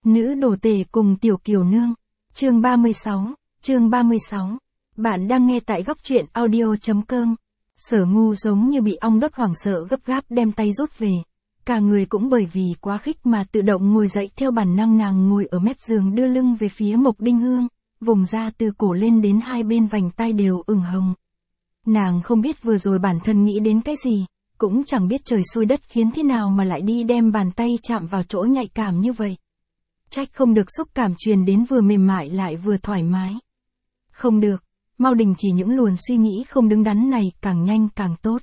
Nữ đồ tể cùng tiểu kiều nương. Chương 36. Bạn đang nghe tại góc truyện audio.com. Sở Ngu giống như bị ong đốt hoảng sợ gấp gáp đem tay rút về. Cả người cũng bởi vì quá khích mà tự động ngồi dậy, theo bản năng nàng ngồi ở mép giường đưa lưng về phía Mộc Đinh Hương, vùng da từ cổ lên đến hai bên vành tai đều ửng hồng. Nàng không biết vừa rồi bản thân nghĩ đến cái gì, cũng chẳng biết trời xui đất khiến thế nào mà lại đi đem bàn tay chạm vào chỗ nhạy cảm như vậy. Trách không được xúc cảm truyền đến vừa mềm mại lại vừa thoải mái. Không được, mau đình chỉ những luồng suy nghĩ không đứng đắn này, càng nhanh càng tốt.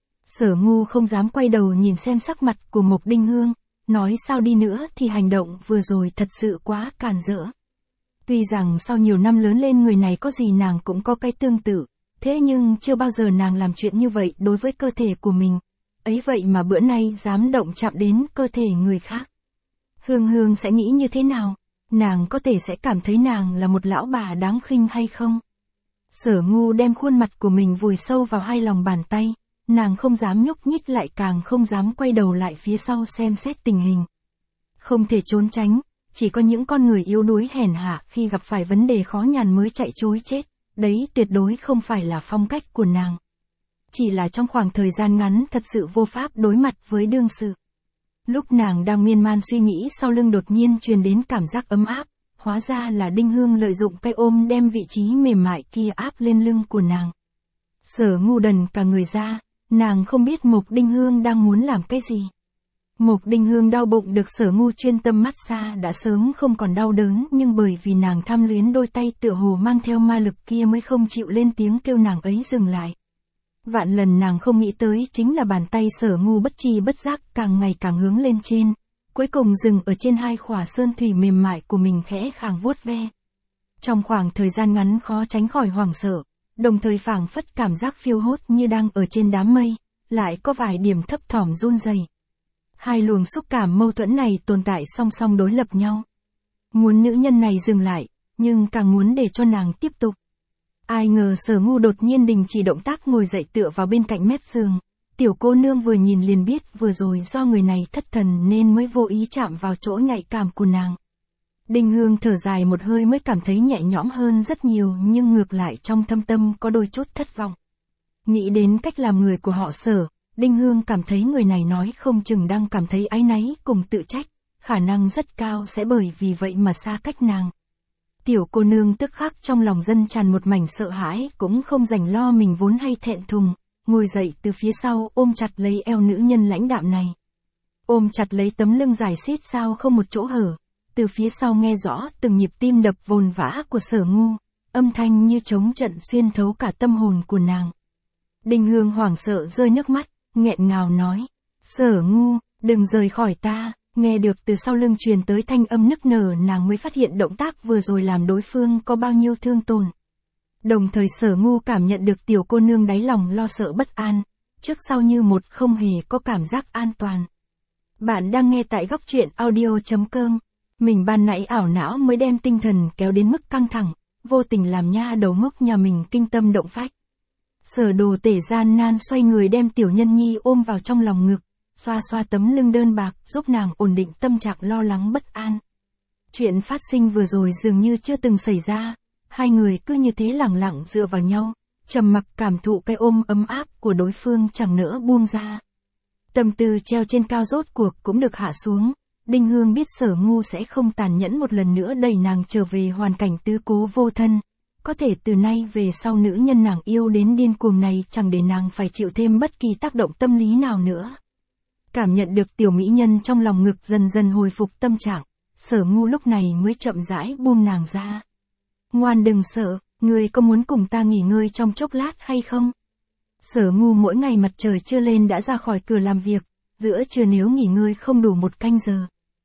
Sở Ngu không dám quay đầu nhìn xem sắc mặt của Mộc Đinh Hương, nói sao đi nữa thì hành động vừa rồi thật sự quá càn rỡ. Tuy rằng sau nhiều năm lớn lên người này có gì nàng cũng có cái tương tự, thế nhưng chưa bao giờ nàng làm chuyện như vậy đối với cơ thể của mình. Ấy vậy mà bữa nay dám động chạm đến cơ thể người khác. Hương sẽ nghĩ như thế nào? Nàng có thể sẽ cảm thấy nàng là một lão bà đáng khinh hay không? Sở Ngu đem khuôn mặt của mình vùi sâu vào hai lòng bàn tay, nàng không dám nhúc nhích, lại càng không dám quay đầu lại phía sau xem xét tình hình. Không thể trốn tránh, chỉ có những con người yếu đuối hèn hạ khi gặp phải vấn đề khó nhằn mới chạy trối chết, đấy tuyệt đối không phải là phong cách của nàng. Chỉ là trong khoảng thời gian ngắn thật sự vô pháp đối mặt với đương sự. Lúc nàng đang miên man suy nghĩ, sau lưng đột nhiên truyền đến cảm giác ấm áp, hóa ra là Đinh Hương lợi dụng cái ôm đem vị trí mềm mại kia áp lên lưng của nàng. Sở Ngu đần cả người ra, nàng không biết Mộc Đinh Hương đang muốn làm cái gì. Mộc Đinh Hương đau bụng được Sở Ngu chuyên tâm massage đã sớm không còn đau đớn, nhưng bởi vì nàng tham luyến đôi tay tựa hồ mang theo ma lực kia mới không chịu lên tiếng kêu nàng ấy dừng lại. Vạn lần nàng không nghĩ tới chính là bàn tay Sở Ngu bất tri bất giác càng ngày càng hướng lên trên, cuối cùng dừng ở trên hai khỏa sơn thủy mềm mại của mình, khẽ khàng vuốt ve. Trong khoảng thời gian ngắn khó tránh khỏi hoảng sợ, đồng thời phảng phất cảm giác phiêu hốt như đang ở trên đám mây, lại có vài điểm thấp thỏm run rẩy. Hai luồng xúc cảm mâu thuẫn này tồn tại song song đối lập nhau. Muốn nữ nhân này dừng lại, nhưng càng muốn để cho nàng tiếp tục. Ai ngờ Sở Ngu đột nhiên đình chỉ động tác, ngồi dậy tựa vào bên cạnh mép giường. Tiểu cô nương vừa nhìn liền biết vừa rồi do người này thất thần nên mới vô ý chạm vào chỗ nhạy cảm của nàng. Đinh Hương thở dài một hơi mới cảm thấy nhẹ nhõm hơn rất nhiều, nhưng ngược lại trong thâm tâm có đôi chút thất vọng. Nghĩ đến cách làm người của họ Sở, Đinh Hương cảm thấy người này nói không chừng đang cảm thấy áy náy cùng tự trách, khả năng rất cao sẽ bởi vì vậy mà xa cách nàng. Tiểu cô nương tức khắc trong lòng dâng tràn một mảnh sợ hãi, cũng không rảnh lo mình vốn hay thẹn thùng, ngồi dậy từ phía sau ôm chặt lấy eo nữ nhân lãnh đạm này. Ôm chặt lấy tấm lưng dài xít sao không một chỗ hở, từ phía sau nghe rõ từng nhịp tim đập vồn vã của Sở Ngu, âm thanh như trống trận xuyên thấu cả tâm hồn của nàng. Đinh Hương hoảng sợ rơi nước mắt, nghẹn ngào nói, Sở Ngu, đừng rời khỏi ta. Nghe được từ sau lưng truyền tới thanh âm nức nở, nàng mới phát hiện động tác vừa rồi làm đối phương có bao nhiêu thương tổn. Đồng thời Sở Ngu cảm nhận được tiểu cô nương đáy lòng lo sợ bất an, trước sau như một không hề có cảm giác an toàn. Bạn đang nghe tại góc truyện audio.com. Mình ban nãy ảo não mới đem tinh thần kéo đến mức căng thẳng, vô tình làm nha đầu ngốc nhà mình kinh tâm động phách. Sở đồ tể gian nan xoay người đem tiểu nhân nhi ôm vào trong lòng ngực, xoa xoa tấm lưng đơn bạc, giúp nàng ổn định tâm trạng lo lắng bất an. Chuyện phát sinh vừa rồi dường như chưa từng xảy ra, hai người cứ như thế lẳng lặng dựa vào nhau, trầm mặc cảm thụ cái ôm ấm áp của đối phương chẳng nỡ buông ra. Tâm tư treo trên cao rốt cuộc cũng được hạ xuống. Đinh Hương biết Sở Ngu sẽ không tàn nhẫn một lần nữa đẩy nàng trở về hoàn cảnh tứ cố vô thân. Có thể từ nay về sau nữ nhân nàng yêu đến điên cuồng này chẳng để nàng phải chịu thêm bất kỳ tác động tâm lý nào nữa. Cảm nhận được tiểu mỹ nhân trong lòng ngực dần dần hồi phục tâm trạng, Sở Ngu lúc này mới chậm rãi buông nàng ra. Ngoan đừng sợ, ngươi có muốn cùng ta nghỉ ngơi trong chốc lát hay không? Sở Ngu mỗi ngày mặt trời chưa lên đã ra khỏi cửa làm việc, giữa trưa nếu nghỉ ngơi không đủ 1 canh giờ.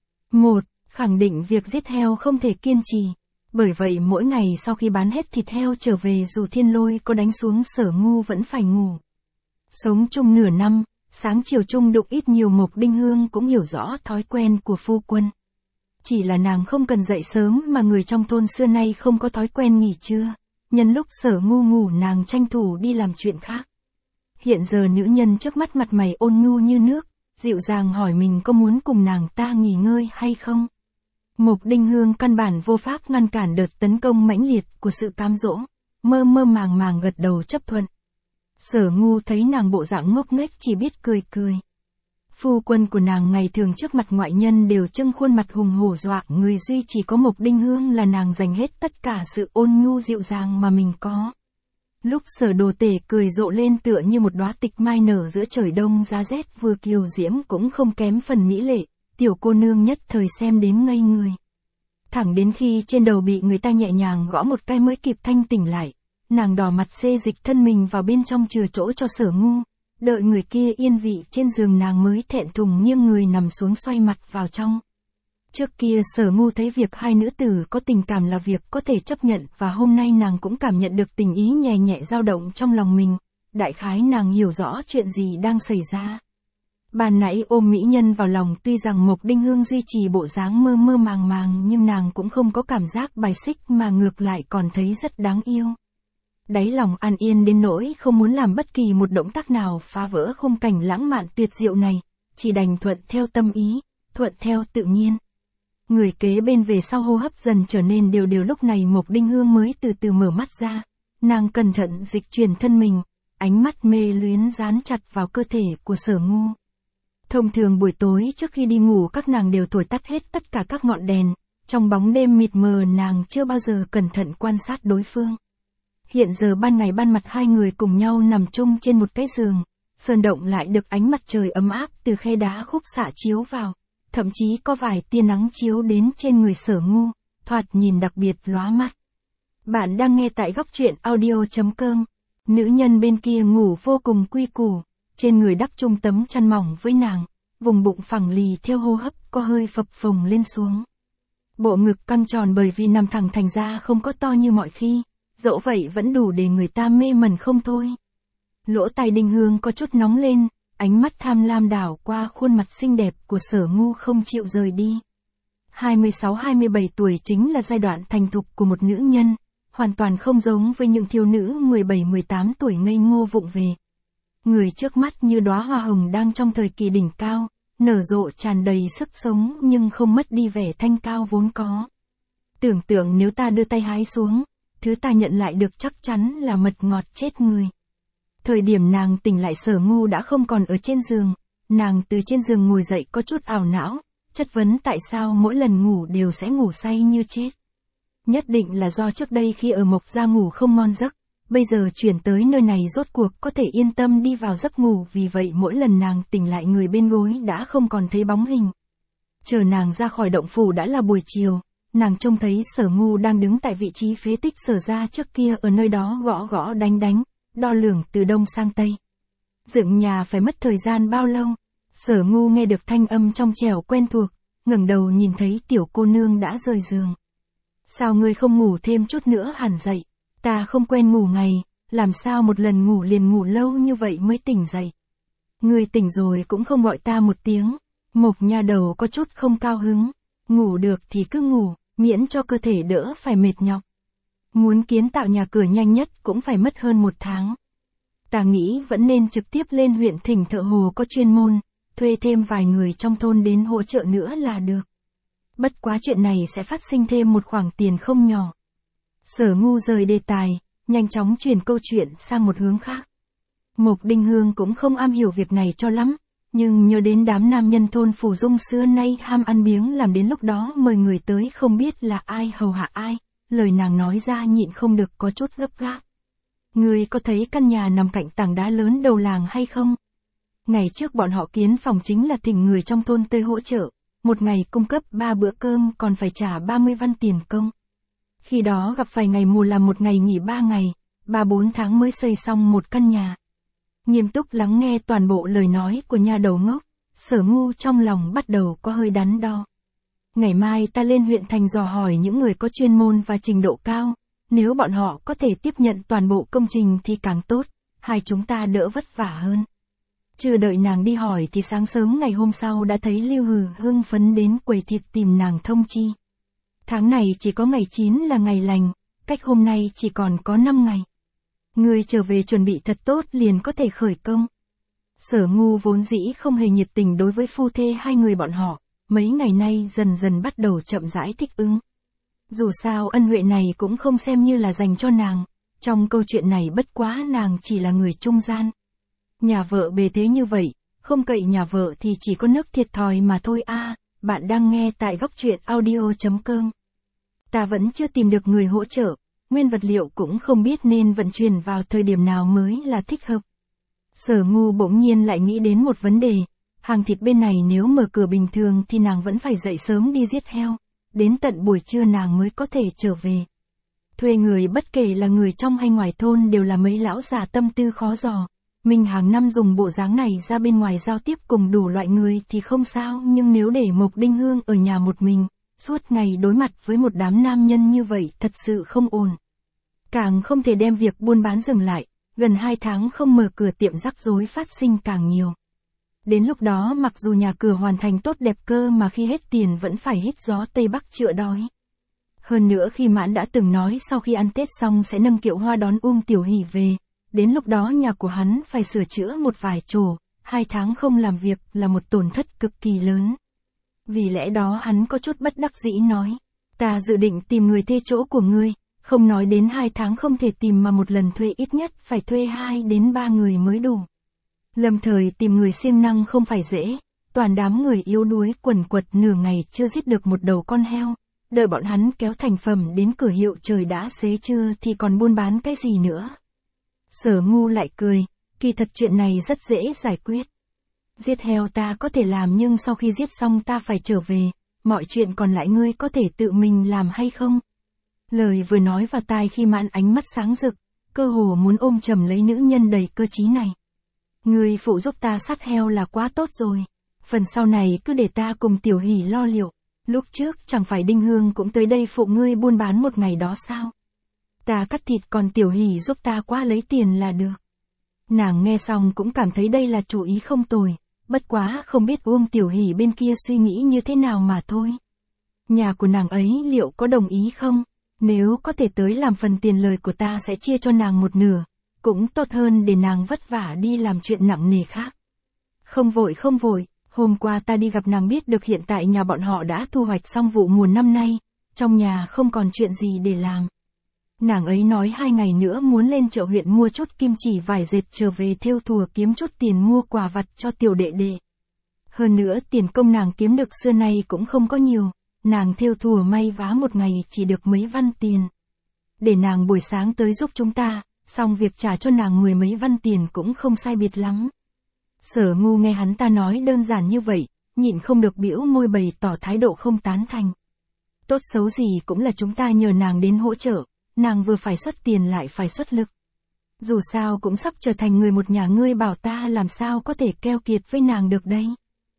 Khẳng định việc giết heo không thể kiên trì. Bởi vậy mỗi ngày sau khi bán hết thịt heo trở về, dù thiên lôi có đánh xuống Sở Ngu vẫn phải ngủ. Sống chung nửa năm, sáng chiều chung đụng ít nhiều, Mộc Đinh Hương cũng hiểu rõ thói quen của phu quân. Chỉ là nàng không cần dậy sớm mà người trong thôn xưa nay không có thói quen nghỉ trưa. Nhân lúc Sở Ngu ngủ nàng tranh thủ đi làm chuyện khác. Hiện giờ nữ nhân trước mắt mặt mày ôn nhu như nước, dịu dàng hỏi mình có muốn cùng nàng ta nghỉ ngơi hay không. Mộc Đinh Hương căn bản vô pháp ngăn cản đợt tấn công mãnh liệt của sự cám dỗ, mơ mơ màng màng gật đầu chấp thuận. Sở Ngu thấy nàng bộ dạng ngốc nghếch chỉ biết cười cười. Phu quân của nàng ngày thường trước mặt ngoại nhân đều trưng khuôn mặt hùng hổ dọa người, duy chỉ có Mộc Đinh Hương là nàng dành hết tất cả sự ôn nhu dịu dàng mà mình có. Lúc Sở Đồ Tể cười rộ lên tựa như một đóa tịch mai nở giữa trời đông giá rét, vừa kiều diễm cũng không kém phần mỹ lệ, tiểu cô nương nhất thời xem đến ngây người. Thẳng đến khi trên đầu bị người ta nhẹ nhàng gõ một cái mới kịp thanh tỉnh lại, nàng đỏ mặt xê dịch thân mình vào bên trong chừa chỗ cho Sở Ngu, đợi người kia yên vị trên giường nàng mới thẹn thùng nghiêng người nằm xuống xoay mặt vào trong. Trước kia Sở Ngu thấy việc hai nữ tử có tình cảm là việc có thể chấp nhận, và hôm nay nàng cũng cảm nhận được tình ý nhẹ nhẹ dao động trong lòng mình, đại khái nàng hiểu rõ chuyện gì đang xảy ra. Ban nãy ôm mỹ nhân vào lòng, tuy rằng Mộc Đinh Hương duy trì bộ dáng mơ mơ màng màng nhưng nàng cũng không có cảm giác bài xích mà ngược lại còn thấy rất đáng yêu. Đáy lòng an yên đến nỗi không muốn làm bất kỳ một động tác nào phá vỡ khung cảnh lãng mạn tuyệt diệu này, chỉ đành thuận theo tâm ý, thuận theo tự nhiên. Người kế bên về sau hô hấp dần trở nên đều đều, lúc này Mộc Đinh Hương mới từ từ mở mắt ra, nàng cẩn thận dịch chuyển thân mình, ánh mắt mê luyến dán chặt vào cơ thể của Sở Ngu. Thông thường buổi tối trước khi đi ngủ các nàng đều thổi tắt hết tất cả các ngọn đèn, trong bóng đêm mịt mờ nàng chưa bao giờ cẩn thận quan sát đối phương. Hiện giờ ban ngày ban mặt hai người cùng nhau nằm chung trên một cái giường, sơn động lại được ánh mặt trời ấm áp từ khe đá khúc xạ chiếu vào, thậm chí có vài tia nắng chiếu đến trên người Sở Ngu, thoạt nhìn đặc biệt lóa mắt. Bạn đang nghe tại góc truyện audio.com. Nữ nhân bên kia ngủ vô cùng quy củ, trên người đắp chung tấm chăn mỏng với nàng, vùng bụng phẳng lì theo hô hấp có hơi phập phồng lên xuống. Bộ ngực căng tròn bởi vì nằm thẳng thành ra không có to như mọi khi, dẫu vậy vẫn đủ để người ta mê mẩn không thôi. Lỗ tai Đinh Hương có chút nóng lên, ánh mắt tham lam đảo qua khuôn mặt xinh đẹp của Sở Ngu không chịu rời đi. 26-27 tuổi chính là giai đoạn thành thục của một nữ nhân, hoàn toàn không giống với những thiếu nữ 17-18 tuổi ngây ngô vụng về. Người trước mắt như đóa hoa hồng đang trong thời kỳ đỉnh cao, nở rộ tràn đầy sức sống nhưng không mất đi vẻ thanh cao vốn có. Tưởng tượng nếu ta đưa tay hái xuống, thứ ta nhận lại được chắc chắn là mật ngọt chết người. Thời điểm nàng tỉnh lại Sở Ngu đã không còn ở trên giường, nàng từ trên giường ngồi dậy có chút ảo não, chất vấn tại sao mỗi lần ngủ đều sẽ ngủ say như chết. Nhất định là do trước đây khi ở Mộc Gia ngủ không ngon giấc, bây giờ chuyển tới nơi này rốt cuộc có thể yên tâm đi vào giấc ngủ, vì vậy mỗi lần nàng tỉnh lại người bên gối đã không còn thấy bóng hình. Chờ nàng ra khỏi động phủ đã là buổi chiều, nàng trông thấy Sở Ngu đang đứng tại vị trí phế tích Sở gia trước kia, ở nơi đó gõ gõ đánh đánh, đo lường từ đông sang tây. Dựng nhà phải mất thời gian bao lâu? Sở Ngu nghe được thanh âm trong trẻo quen thuộc, ngẩng đầu nhìn thấy tiểu cô nương đã rời giường. Sao ngươi không ngủ thêm chút nữa hẳn dậy? Ta không quen ngủ ngày, làm sao một lần ngủ liền ngủ lâu như vậy mới tỉnh dậy? Ngươi tỉnh rồi cũng không gọi ta một tiếng. Mộc nha đầu có chút không cao hứng. Ngủ được thì cứ ngủ, miễn cho cơ thể đỡ phải mệt nhọc. Muốn kiến tạo nhà cửa nhanh nhất cũng phải mất hơn 1 tháng. Ta nghĩ vẫn nên trực tiếp lên huyện thỉnh thợ hồ có chuyên môn, thuê thêm vài người trong thôn đến hỗ trợ nữa là được. Bất quá chuyện này sẽ phát sinh thêm một khoản tiền không nhỏ. Sở Ngu rời đề tài, nhanh chóng chuyển câu chuyện sang một hướng khác. Mộc Đinh Hương cũng không am hiểu việc này cho lắm, nhưng nhớ đến đám nam nhân thôn Phủ Dung xưa nay ham ăn biếng làm đến lúc đó mời người tới không biết là ai hầu hạ ai, lời nàng nói ra nhịn không được có chút gấp gáp. Ngươi có thấy căn nhà nằm cạnh tảng đá lớn đầu làng hay không? Ngày trước bọn họ kiến phòng chính là thỉnh người trong thôn tới hỗ trợ, một ngày cung cấp 3 bữa cơm còn phải trả 30 văn tiền công. Khi đó gặp phải ngày mùa làm một ngày nghỉ 3 ngày, 3-4 tháng mới xây xong một căn nhà. Nghiêm túc lắng nghe toàn bộ lời nói của nha đầu ngốc, Sở Ngu trong lòng bắt đầu có hơi đắn đo. Ngày mai ta lên huyện thành dò hỏi những người có chuyên môn và trình độ cao, nếu bọn họ có thể tiếp nhận toàn bộ công trình thì càng tốt, hai chúng ta đỡ vất vả hơn. Chưa đợi nàng đi hỏi thì sáng sớm ngày hôm sau đã thấy Lưu Hừ hưng phấn đến quầy thịt tìm nàng thông chi. Tháng này chỉ có ngày 9 là ngày lành, cách hôm nay chỉ còn có 5 ngày. Ngươi trở về chuẩn bị thật tốt liền có thể khởi công. Sở Ngu vốn dĩ không hề nhiệt tình đối với phu thê hai người bọn họ, mấy ngày nay dần dần bắt đầu chậm rãi thích ứng. Dù sao ân huệ này cũng không xem như là dành cho nàng, trong câu chuyện này bất quá nàng chỉ là người trung gian. Nhà vợ bề thế như vậy, không cậy nhà vợ thì chỉ có nước thiệt thòi mà thôi a. Bạn đang nghe tại góc truyện audio.com. Ta vẫn chưa tìm được người hỗ trợ, nguyên vật liệu cũng không biết nên vận chuyển vào thời điểm nào mới là thích hợp. Sở Ngu bỗng nhiên lại nghĩ đến một vấn đề, hàng thịt bên này nếu mở cửa bình thường thì nàng vẫn phải dậy sớm đi giết heo, đến tận buổi trưa nàng mới có thể trở về. Thuê người bất kể là người trong hay ngoài thôn đều là mấy lão già tâm tư khó dò. Mình hàng năm dùng bộ dáng này ra bên ngoài giao tiếp cùng đủ loại người thì không sao, nhưng nếu để Mộc Đinh Hương ở nhà một mình, suốt ngày đối mặt với một đám nam nhân như vậy thật sự không ổn. Càng không thể đem việc buôn bán dừng lại, gần 2 tháng không mở cửa tiệm rắc rối phát sinh càng nhiều. Đến lúc đó mặc dù nhà cửa hoàn thành tốt đẹp cơ mà khi hết tiền vẫn phải hít gió Tây Bắc chữa đói. Hơn nữa khi Mãn đã từng nói sau khi ăn Tết xong sẽ nâng kiệu hoa đón Tiểu Hỷ về, đến lúc đó nhà của hắn phải sửa chữa một vài chỗ, 2 tháng không làm việc là một tổn thất cực kỳ lớn. Vì lẽ đó hắn có chút bất đắc dĩ nói, ta dự định tìm người thuê chỗ của ngươi, không nói đến 2 tháng không thể tìm mà một lần thuê ít nhất phải thuê 2 đến 3 người mới đủ. Lâm thời tìm người siêng năng không phải dễ, toàn đám người yếu đuối quần quật nửa ngày chưa giết được một đầu con heo, đợi bọn hắn kéo thành phẩm đến cửa hiệu trời đã xế trưa thì còn buôn bán cái gì nữa. Sở Ngu lại cười, kỳ thật chuyện này rất dễ giải quyết. Giết heo ta có thể làm nhưng sau khi giết xong ta phải trở về, mọi chuyện còn lại ngươi có thể tự mình làm hay không? Lời vừa nói vào tai khi Mãn ánh mắt sáng rực, cơ hồ muốn ôm chầm lấy nữ nhân đầy cơ trí này. Ngươi phụ giúp ta sát heo là quá tốt rồi, phần sau này cứ để ta cùng Tiểu Hỷ lo liệu, lúc trước chẳng phải Đinh Hương cũng tới đây phụ ngươi buôn bán một ngày đó sao? Ta cắt thịt còn Tiểu Hỷ giúp ta qua lấy tiền là được. Nàng nghe xong cũng cảm thấy đây là chủ ý không tồi, bất quá không biết Tiểu Hỷ bên kia suy nghĩ như thế nào mà thôi. Nhà của nàng ấy liệu có đồng ý không? Nếu có thể tới làm phần tiền lời của ta sẽ chia cho nàng một nửa, cũng tốt hơn để nàng vất vả đi làm chuyện nặng nề khác. Không vội, hôm qua ta đi gặp nàng biết được hiện tại nhà bọn họ đã thu hoạch xong vụ mùa năm nay, trong nhà không còn chuyện gì để làm. Nàng ấy nói 2 ngày nữa muốn lên chợ huyện mua chút kim chỉ vải dệt trở về thêu thùa kiếm chút tiền mua quà vặt cho tiểu đệ đệ. Hơn nữa tiền công nàng kiếm được xưa nay cũng không có nhiều, nàng thêu thùa may vá một ngày chỉ được mấy văn tiền. Để nàng buổi sáng tới giúp chúng ta, xong việc trả cho nàng 10 mấy văn tiền cũng không sai biệt lắm. Sở Ngu nghe hắn ta nói đơn giản như vậy, nhịn không được bĩu môi bày tỏ thái độ không tán thành. Tốt xấu gì cũng là chúng ta nhờ nàng đến hỗ trợ, nàng vừa phải xuất tiền lại phải xuất lực. Dù sao cũng sắp trở thành người một nhà, ngươi bảo ta làm sao có thể keo kiệt với nàng được đây.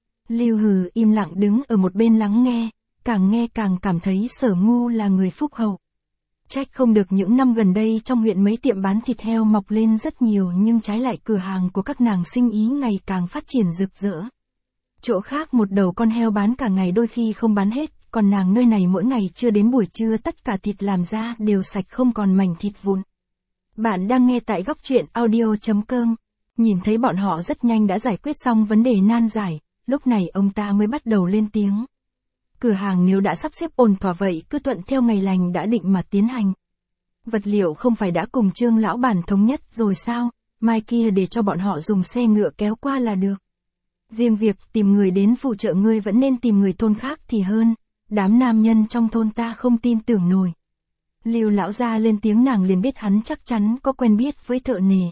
Lưu Hừ im lặng đứng ở một bên lắng nghe càng cảm thấy Sở Ngu là người phúc hậu. Trách không được những năm gần đây trong huyện mấy tiệm bán thịt heo mọc lên rất nhiều nhưng trái lại cửa hàng của các nàng sinh ý ngày càng phát triển rực rỡ. Chỗ khác một đầu con heo bán cả ngày đôi khi không bán hết, còn nàng nơi này mỗi ngày chưa đến buổi trưa tất cả thịt làm ra đều sạch không còn mảnh thịt vụn. Bạn đang nghe tại góc truyện audio.com. Nhìn thấy bọn họ rất nhanh đã giải quyết xong vấn đề nan giải, lúc này ông ta mới bắt đầu lên tiếng. Cửa hàng nếu đã sắp xếp ổn thỏa vậy cứ thuận theo ngày lành đã định mà tiến hành. Vật liệu không phải đã cùng Trương lão bản thống nhất rồi sao, mai kia để cho bọn họ dùng xe ngựa kéo qua là được. Riêng việc tìm người đến phụ trợ ngươi vẫn nên tìm người thôn khác thì hơn, đám nam nhân trong thôn ta không tin tưởng nổi. Lưu lão gia lên tiếng, nàng liền biết hắn chắc chắn có quen biết với thợ nề.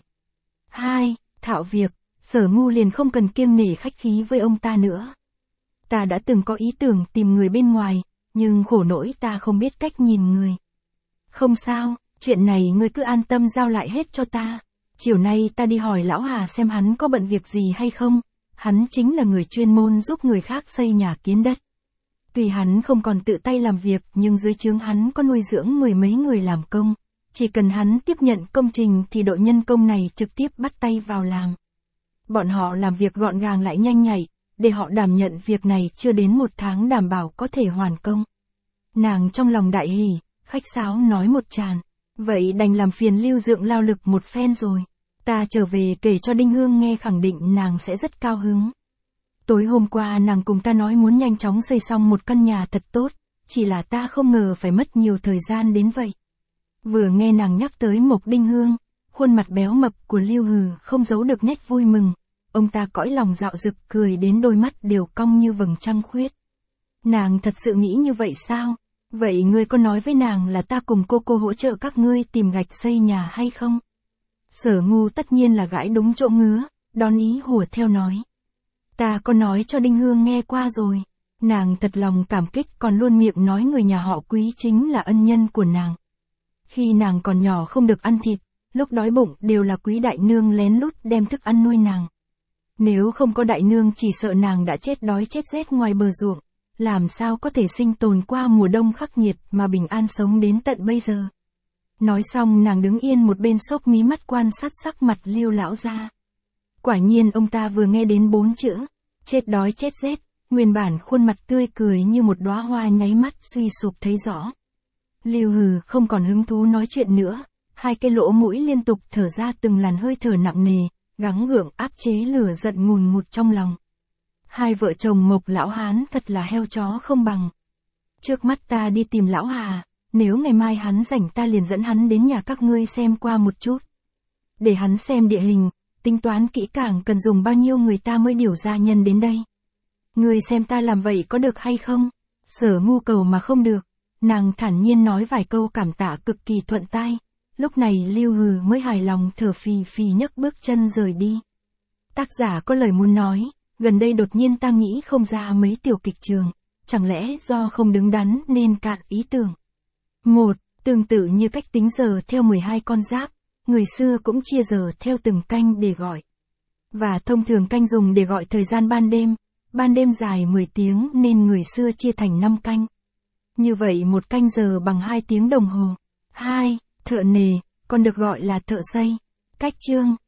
2. Thạo việc, Sở Ngu liền không cần kiêng nể khách khí với ông ta nữa. Ta đã từng có ý tưởng tìm người bên ngoài, nhưng khổ nỗi ta không biết cách nhìn người. Không sao, chuyện này ngươi cứ an tâm giao lại hết cho ta. Chiều nay ta đi hỏi lão Hà xem hắn có bận việc gì hay không. Hắn chính là người chuyên môn giúp người khác xây nhà kiến đất. Tuy hắn không còn tự tay làm việc nhưng dưới trướng hắn có nuôi dưỡng 10 mấy người làm công. Chỉ cần hắn tiếp nhận công trình thì đội nhân công này trực tiếp bắt tay vào làm. Bọn họ làm việc gọn gàng lại nhanh nhạy, để họ đảm nhận việc này chưa đến 1 tháng đảm bảo có thể hoàn công. Nàng trong lòng đại hỉ, khách sáo nói một tràng. Vậy đành làm phiền Lưu Dượng lao lực một phen rồi. Ta trở về kể cho Đinh Hương nghe, khẳng định nàng sẽ rất cao hứng. Tối hôm qua nàng cùng ta nói muốn nhanh chóng xây xong một căn nhà thật tốt, chỉ là ta không ngờ phải mất nhiều thời gian đến vậy. Vừa nghe nàng nhắc tới Mộc Đinh Hương, khuôn mặt béo mập của Lưu Hừ không giấu được nét vui mừng, ông ta cõi lòng dạo dực cười đến đôi mắt đều cong như vầng trăng khuyết. Nàng thật sự nghĩ như vậy sao? Vậy ngươi có nói với nàng là ta cùng cô hỗ trợ các ngươi tìm gạch xây nhà hay không? Sở Ngu tất nhiên là gãi đúng chỗ ngứa, đón ý hùa theo nói. Ta có nói cho Đinh Hương nghe qua rồi. Nàng thật lòng cảm kích còn luôn miệng nói người nhà họ Quý chính là ân nhân của nàng. Khi nàng còn nhỏ không được ăn thịt, lúc đói bụng đều là Quý đại nương lén lút đem thức ăn nuôi nàng. Nếu không có đại nương chỉ sợ nàng đã chết đói chết rét ngoài bờ ruộng, làm sao có thể sinh tồn qua mùa đông khắc nghiệt mà bình an sống đến tận bây giờ. Nói xong nàng đứng yên một bên xốc mí mắt quan sát sắc mặt Lưu lão gia. Quả nhiên ông ta vừa nghe đến 4 chữ, chết đói chết rét, nguyên bản khuôn mặt tươi cười như một đóa hoa nháy mắt suy sụp thấy rõ. Lưu Hừ không còn hứng thú nói chuyện nữa, hai cái lỗ mũi liên tục thở ra từng làn hơi thở nặng nề, gắng gượng áp chế lửa giận ngùn ngụt trong lòng. Hai vợ chồng Mộc lão hán thật là heo chó không bằng. Trước mắt ta đi tìm lão Hà, nếu ngày mai hắn rảnh ta liền dẫn hắn đến nhà các ngươi xem qua một chút. Để hắn xem địa hình, tính toán kỹ càng cần dùng bao nhiêu người ta mới điều ra nhân đến đây. Ngươi xem ta làm vậy có được hay không? Sở Ngu cầu mà không được, nàng thản nhiên nói vài câu cảm tạ cực kỳ thuận tai. Lúc này Lưu Hừ mới hài lòng thở phì phì nhấc bước chân rời đi. Tác giả có lời muốn nói, gần đây đột nhiên ta nghĩ không ra mấy tiểu kịch trường, chẳng lẽ do không đứng đắn nên cạn ý tưởng. 1. Tương tự như cách tính giờ theo 12 con giáp, người xưa cũng chia giờ theo từng canh để gọi. Và thông thường canh dùng để gọi thời gian ban đêm dài 10 tiếng nên người xưa chia thành 5 canh. Như vậy một canh giờ bằng 2 tiếng đồng hồ. 2. Thợ nề, còn được gọi là thợ xây. Cách chương,